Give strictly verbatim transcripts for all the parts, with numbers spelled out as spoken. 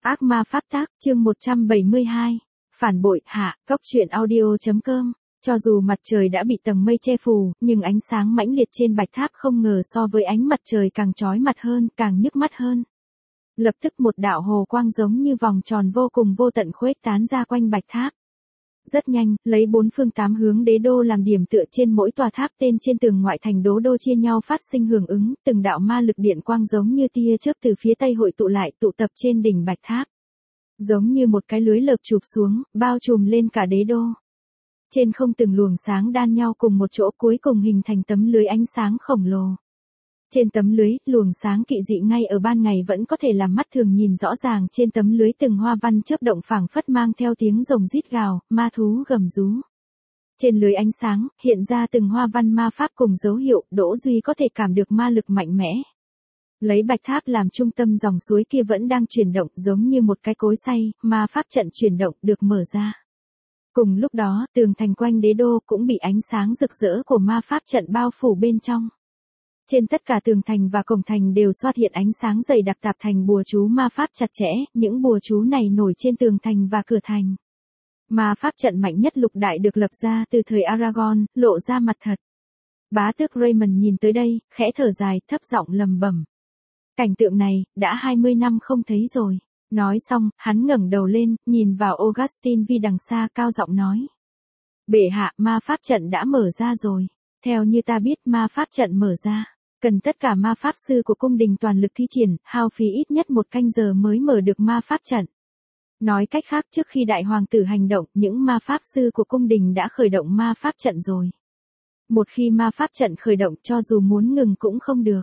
Ác ma pháp tác, chương một trăm bảy mươi hai. Phản bội, hạ, góc truyện audio.com. Cho dù mặt trời đã bị tầng mây che phủ, nhưng ánh sáng mãnh liệt trên bạch tháp không ngờ so với ánh mặt trời càng chói mặt hơn, càng nhức mắt hơn. Lập tức một đạo hồ quang giống như vòng tròn vô cùng vô tận khuếch tán ra quanh bạch tháp. Rất nhanh, lấy bốn phương tám hướng đế đô làm điểm tựa trên mỗi tòa tháp tên trên tường ngoại thành đố đô chia nhau phát sinh hưởng ứng, từng đạo ma lực điện quang giống như tia chớp từ phía tây hội tụ lại tụ tập trên đỉnh bạch tháp. Giống như một cái lưới lợp chụp xuống, bao trùm lên cả đế đô. Trên không từng luồng sáng đan nhau cùng một chỗ cuối cùng hình thành tấm lưới ánh sáng khổng lồ. Trên tấm lưới, luồng sáng kỵ dị ngay ở ban ngày vẫn có thể làm mắt thường nhìn rõ ràng trên tấm lưới từng hoa văn chớp động phảng phất mang theo tiếng rồng rít gào, ma thú gầm rú. Trên lưới ánh sáng, hiện ra từng hoa văn ma pháp cùng dấu hiệu, Đỗ Duy có thể cảm được ma lực mạnh mẽ. Lấy bạch tháp làm trung tâm dòng suối kia vẫn đang chuyển động giống như một cái cối xay, ma pháp trận chuyển động được mở ra. Cùng lúc đó, tường thành quanh đế đô cũng bị ánh sáng rực rỡ của ma pháp trận bao phủ bên trong. Trên tất cả tường thành và cổng thành đều xuất hiện ánh sáng dày đặc tạp thành bùa chú ma pháp chặt chẽ, những bùa chú này nổi trên tường thành và cửa thành. Ma pháp trận mạnh nhất lục đại được lập ra từ thời Aragorn, lộ ra mặt thật. Bá tước Raymond nhìn tới đây, khẽ thở dài, thấp giọng lầm bẩm. Cảnh tượng này, đã hai mươi năm không thấy rồi. Nói xong, hắn ngẩng đầu lên, nhìn vào Augustin Vi đằng xa cao giọng nói. Bệ hạ, ma pháp trận đã mở ra rồi. Theo như ta biết ma pháp trận mở ra. Cần tất cả ma pháp sư của cung đình toàn lực thi triển, hao phí ít nhất một canh giờ mới mở được ma pháp trận. Nói cách khác trước khi đại hoàng tử hành động, những ma pháp sư của cung đình đã khởi động ma pháp trận rồi. Một khi ma pháp trận khởi động cho dù muốn ngừng cũng không được.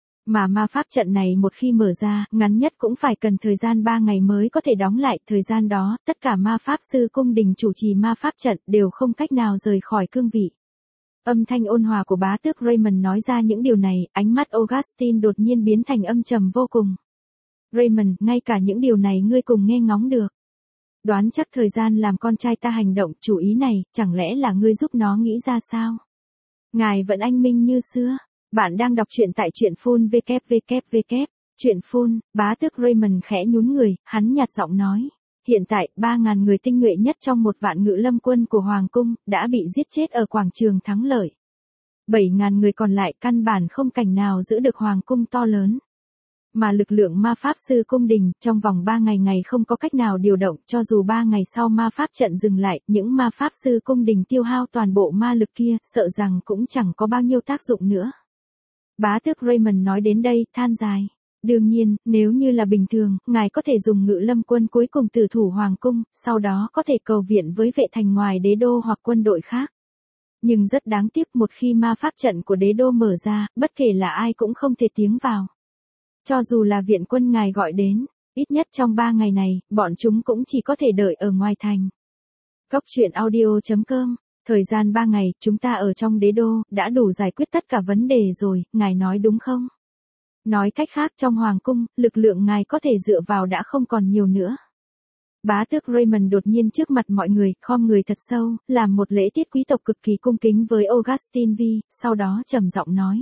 Mà ma pháp trận này một khi mở ra, ngắn nhất cũng phải cần thời gian ba ngày mới có thể đóng lại. Thời gian đó, tất cả ma pháp sư cung đình chủ trì ma pháp trận đều không cách nào rời khỏi cương vị. Âm thanh ôn hòa của bá tước Raymond nói ra những điều này, ánh mắt Augustin đột nhiên biến thành âm trầm vô cùng. Raymond, ngay cả những điều này ngươi cùng nghe ngóng được. Đoán chắc thời gian làm con trai ta hành động, chủ ý này, chẳng lẽ là ngươi giúp nó nghĩ ra sao? Ngài vẫn anh minh như xưa. Bạn đang đọc truyện tại truyện phun www. Truyện phun, bá tước Raymond khẽ nhún người, hắn nhạt giọng nói. Hiện tại, ba ngàn người tinh nhuệ nhất trong một vạn ngự lâm quân của Hoàng cung, đã bị giết chết ở quảng trường thắng lợi. bảy ngàn người còn lại căn bản không cảnh nào giữ được Hoàng cung to lớn. Mà lực lượng ma pháp sư cung đình, trong vòng ba ngày ngày không có cách nào điều động, cho dù ba ngày sau ma pháp trận dừng lại, những ma pháp sư cung đình tiêu hao toàn bộ ma lực kia, sợ rằng cũng chẳng có bao nhiêu tác dụng nữa. Bá tước Raymond nói đến đây, than dài. Đương nhiên, nếu như là bình thường, ngài có thể dùng ngự lâm quân cuối cùng tử thủ hoàng cung, sau đó có thể cầu viện với vệ thành ngoài đế đô hoặc quân đội khác. Nhưng rất đáng tiếc một khi ma pháp trận của đế đô mở ra, bất kể là ai cũng không thể tiến vào. Cho dù là viện quân ngài gọi đến, ít nhất trong ba ngày này, bọn chúng cũng chỉ có thể đợi ở ngoài thành. Góc truyện audio.com. Thời gian ba ngày, chúng ta ở trong đế đô, đã đủ giải quyết tất cả vấn đề rồi, ngài nói đúng không? Nói cách khác trong hoàng cung, lực lượng ngài có thể dựa vào đã không còn nhiều nữa. Bá tước Raymond đột nhiên trước mặt mọi người, khom người thật sâu, làm một lễ tiết quý tộc cực kỳ cung kính với Augustin Vi, sau đó trầm giọng nói.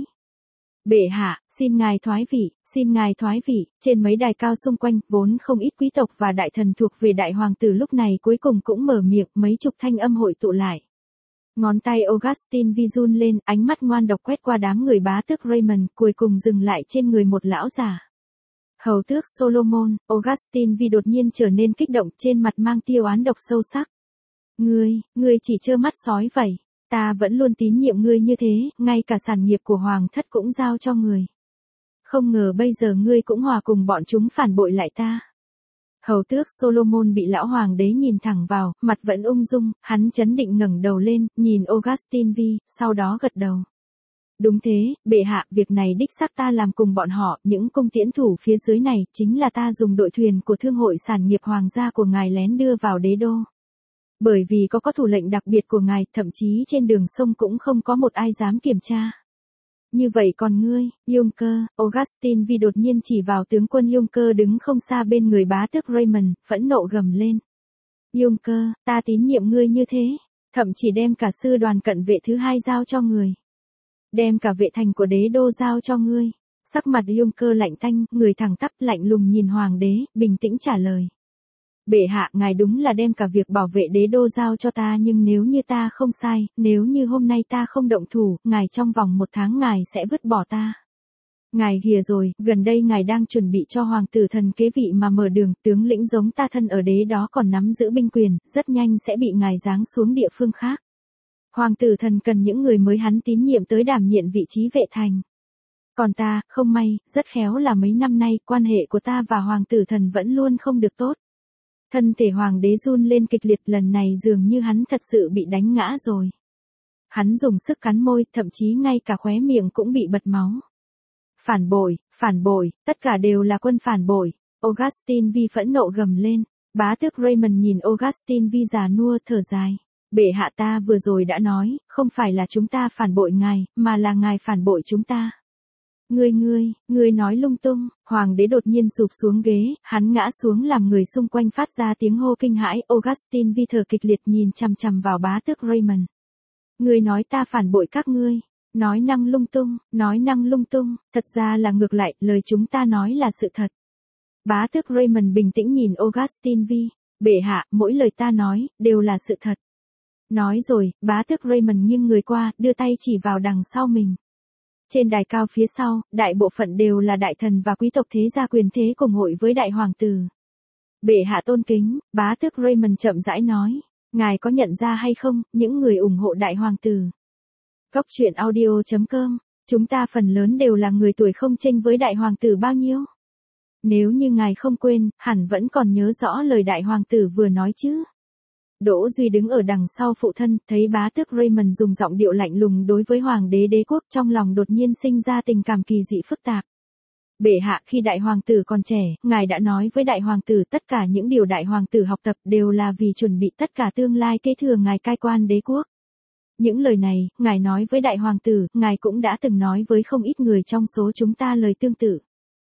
Bệ hạ, xin ngài thoái vị, xin ngài thoái vị, trên mấy đài cao xung quanh, vốn không ít quý tộc và đại thần thuộc về đại hoàng tử lúc này cuối cùng cũng mở miệng, mấy chục thanh âm hội tụ lại. Ngón tay Augustin Vi run lên, ánh mắt ngoan độc quét qua đám người bá tước Raymond, cuối cùng dừng lại trên người một lão già. Hầu tước Solomon, Augustin Vi đột nhiên trở nên kích động, trên mặt mang tia oán độc sâu sắc. Ngươi, ngươi chỉ trơ mắt sói vậy, ta vẫn luôn tín nhiệm ngươi như thế, ngay cả sản nghiệp của hoàng thất cũng giao cho ngươi. Không ngờ bây giờ ngươi cũng hòa cùng bọn chúng phản bội lại ta. Hầu tước Solomon bị lão hoàng đế nhìn thẳng vào, mặt vẫn ung dung, hắn chấn định ngẩng đầu lên, nhìn Augustin Vi, sau đó gật đầu. Đúng thế, bệ hạ, việc này đích xác ta làm cùng bọn họ, những cung tiễn thủ phía dưới này, chính là ta dùng đội thuyền của thương hội sản nghiệp hoàng gia của ngài lén đưa vào đế đô. Bởi vì có có thủ lệnh đặc biệt của ngài, thậm chí trên đường sông cũng không có một ai dám kiểm tra. Như vậy còn ngươi, Junker, Augustin Vi đột nhiên chỉ vào tướng quân Junker đứng không xa bên người bá tước Raymond, phẫn nộ gầm lên. Junker, ta tín nhiệm ngươi như thế, thậm chỉ đem cả sư đoàn cận vệ thứ hai giao cho người. Đem cả vệ thành của đế đô giao cho ngươi. Sắc mặt Juncker lạnh tanh, người thẳng tắp lạnh lùng nhìn hoàng đế, bình tĩnh trả lời. Bệ hạ, ngài đúng là đem cả việc bảo vệ đế đô giao cho ta, nhưng nếu như ta không sai, nếu như hôm nay ta không động thủ, ngài trong vòng một tháng ngài sẽ vứt bỏ ta. Ngài ghìa rồi, gần đây ngài đang chuẩn bị cho hoàng tử thần kế vị mà mở đường, tướng lĩnh giống ta thân ở đế đó còn nắm giữ binh quyền, rất nhanh sẽ bị ngài giáng xuống địa phương khác. Hoàng tử thần cần những người mới hắn tín nhiệm tới đảm nhiệm vị trí vệ thành. Còn ta, không may, rất khéo là mấy năm nay, quan hệ của ta và hoàng tử thần vẫn luôn không được tốt. Thân thể hoàng đế run lên kịch liệt, lần này dường như hắn thật sự bị đánh ngã rồi. Hắn dùng sức cắn môi, thậm chí ngay cả khóe miệng cũng bị bật máu. Phản bội, phản bội, tất cả đều là quân phản bội. Augustin Vi phẫn nộ gầm lên. Bá tước Raymond nhìn Augustin Vi già nua thở dài. Bệ hạ, ta vừa rồi đã nói, không phải là chúng ta phản bội ngài, mà là ngài phản bội chúng ta. Ngươi ngươi, ngươi nói lung tung. Hoàng đế đột nhiên sụp xuống ghế, hắn ngã xuống làm người xung quanh phát ra tiếng hô kinh hãi. Augustin Vi thở kịch liệt nhìn chằm chằm vào bá tước Raymond. Ngươi nói ta phản bội các ngươi. Nói năng lung tung, nói năng lung tung, thật ra là ngược lại, lời chúng ta nói là sự thật. Bá tước Raymond bình tĩnh nhìn Augustin Vi. Bệ hạ, mỗi lời ta nói, đều là sự thật. Nói rồi, bá tước Raymond nghiêng người qua, đưa tay chỉ vào đằng sau mình. Trên đài cao phía sau, đại bộ phận đều là đại thần và quý tộc thế gia quyền thế cùng hội với đại hoàng tử. Bệ hạ tôn kính, bá tước Raymond chậm rãi nói. Ngài có nhận ra hay không, những người ủng hộ đại hoàng tử. Góc truyện audio chấm com, chúng ta phần lớn đều là người tuổi không chênh với đại hoàng tử bao nhiêu. Nếu như ngài không quên, hẳn vẫn còn nhớ rõ lời đại hoàng tử vừa nói chứ. Đỗ Duy đứng ở đằng sau phụ thân, thấy bá tước Raymond dùng giọng điệu lạnh lùng đối với hoàng đế đế quốc, trong lòng đột nhiên sinh ra tình cảm kỳ dị phức tạp. Bệ hạ, khi đại hoàng tử còn trẻ, ngài đã nói với đại hoàng tử tất cả những điều đại hoàng tử học tập đều là vì chuẩn bị tất cả tương lai kế thừa ngài cai quan đế quốc. Những lời này, ngài nói với đại hoàng tử, ngài cũng đã từng nói với không ít người trong số chúng ta lời tương tự.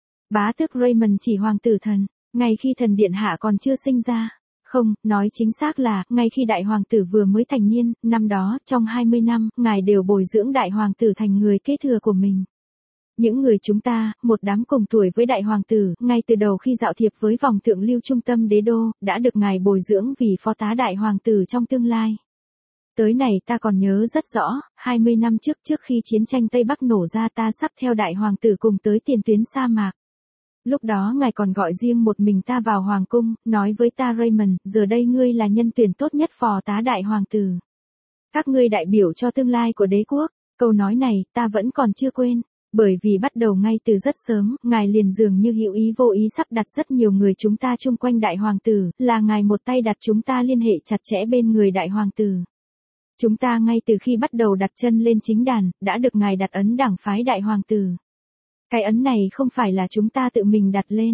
Bá tước Raymond chỉ hoàng tử thần, ngay khi thần điện hạ còn chưa sinh ra. Không, nói chính xác là, ngay khi đại hoàng tử vừa mới thành niên, năm đó, trong hai mươi năm, ngài đều bồi dưỡng đại hoàng tử thành người kế thừa của mình. Những người chúng ta, một đám cùng tuổi với đại hoàng tử, ngay từ đầu khi dạo thiệp với vòng thượng lưu trung tâm đế đô, đã được ngài bồi dưỡng vì phó tá đại hoàng tử trong tương lai. Tới này ta còn nhớ rất rõ, hai mươi năm trước trước khi chiến tranh Tây Bắc nổ ra ta sắp theo đại hoàng tử cùng tới tiền tuyến sa mạc. Lúc đó ngài còn gọi riêng một mình ta vào hoàng cung, nói với ta Raymond, giờ đây ngươi là nhân tuyển tốt nhất phò tá đại hoàng tử. Các ngươi đại biểu cho tương lai của đế quốc, câu nói này ta vẫn còn chưa quên, bởi vì bắt đầu ngay từ rất sớm, ngài liền dường như hữu ý vô ý sắp đặt rất nhiều người chúng ta chung quanh đại hoàng tử, là ngài một tay đặt chúng ta liên hệ chặt chẽ bên người đại hoàng tử. Chúng ta ngay từ khi bắt đầu đặt chân lên chính đàn, đã được ngài đặt ấn đảng phái đại hoàng tử. Cái ấn này không phải là chúng ta tự mình đặt lên,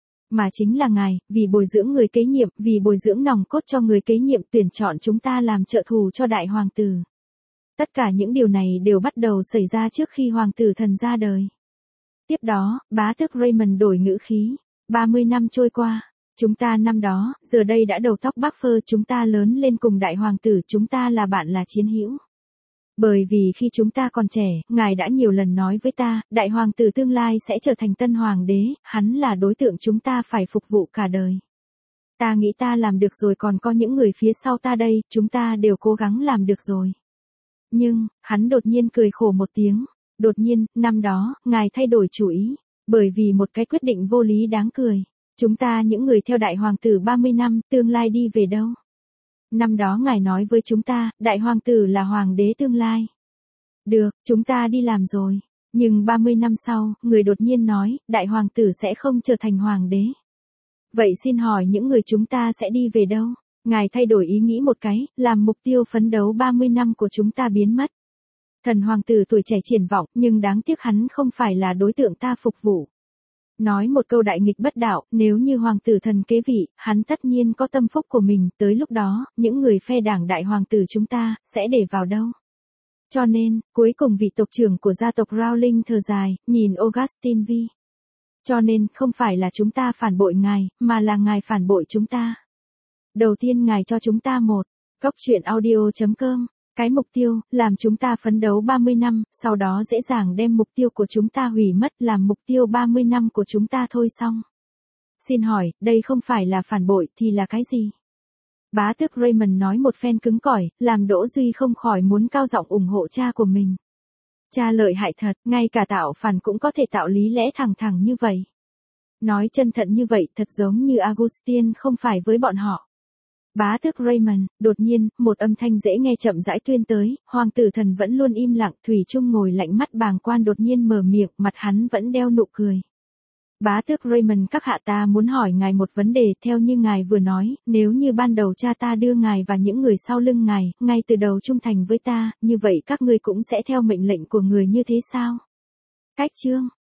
mà chính là ngài, vì bồi dưỡng người kế nhiệm, vì bồi dưỡng nòng cốt cho người kế nhiệm tuyển chọn chúng ta làm trợ thủ cho đại hoàng tử. Tất cả những điều này đều bắt đầu xảy ra trước khi hoàng tử thần ra đời. Tiếp đó, bá tước Raymond đổi ngữ khí. ba mươi năm trôi qua, chúng ta năm đó, giờ đây đã đầu tóc bạc phơ, chúng ta lớn lên cùng đại hoàng tử, chúng ta là bạn là chiến hữu. Bởi vì khi chúng ta còn trẻ, ngài đã nhiều lần nói với ta, đại hoàng tử tương lai sẽ trở thành tân hoàng đế, hắn là đối tượng chúng ta phải phục vụ cả đời. Ta nghĩ ta làm được rồi, còn có những người phía sau ta đây, chúng ta đều cố gắng làm được rồi. Nhưng, hắn đột nhiên cười khổ một tiếng. Đột nhiên, năm đó, ngài thay đổi chủ ý. Bởi vì một cái quyết định vô lý đáng cười. Chúng ta những người theo đại hoàng tử ba mươi năm, tương lai đi về đâu? Năm đó ngài nói với chúng ta, đại hoàng tử là hoàng đế tương lai. Được, chúng ta đi làm rồi. Nhưng ba mươi năm sau, người đột nhiên nói, đại hoàng tử sẽ không trở thành hoàng đế. Vậy xin hỏi những người chúng ta sẽ đi về đâu? Ngài thay đổi ý nghĩ một cái, làm mục tiêu phấn đấu ba mươi năm của chúng ta biến mất. Thần hoàng tử tuổi trẻ triển vọng, nhưng đáng tiếc hắn không phải là đối tượng ta phục vụ. Nói một câu đại nghịch bất đạo, nếu như hoàng tử thần kế vị, hắn tất nhiên có tâm phúc của mình, tới lúc đó, những người phe đảng đại hoàng tử chúng ta, sẽ để vào đâu? Cho nên, cuối cùng vị tộc trưởng của gia tộc Rowling thở dài, nhìn Augustin Vi. Cho nên, không phải là chúng ta phản bội ngài, mà là ngài phản bội chúng ta. Đầu tiên ngài cho chúng ta một, góc truyện audio chấm com Cái mục tiêu, làm chúng ta phấn đấu ba mươi năm, sau đó dễ dàng đem mục tiêu của chúng ta hủy mất làm mục tiêu ba mươi năm của chúng ta thôi xong. Xin hỏi, đây không phải là phản bội thì là cái gì? Bá tước Raymond nói một phen cứng cỏi, làm Đỗ Duy không khỏi muốn cao giọng ủng hộ cha của mình. Cha lợi hại thật, ngay cả tạo phản cũng có thể tạo lý lẽ thẳng thẳng như vậy. Nói chân thận như vậy thật giống như Augustine không phải với bọn họ. Bá tước Raymond, đột nhiên, một âm thanh dễ nghe chậm rãi tuyên tới, hoàng tử thần vẫn luôn im lặng, thủy chung ngồi lạnh mắt bàng quan đột nhiên mở miệng, mặt hắn vẫn đeo nụ cười. Bá tước Raymond các hạ, ta muốn hỏi ngài một vấn đề, theo như ngài vừa nói, nếu như ban đầu cha ta đưa ngài và những người sau lưng ngài, ngay từ đầu trung thành với ta, như vậy các ngươi cũng sẽ theo mệnh lệnh của người như thế sao? Cách chương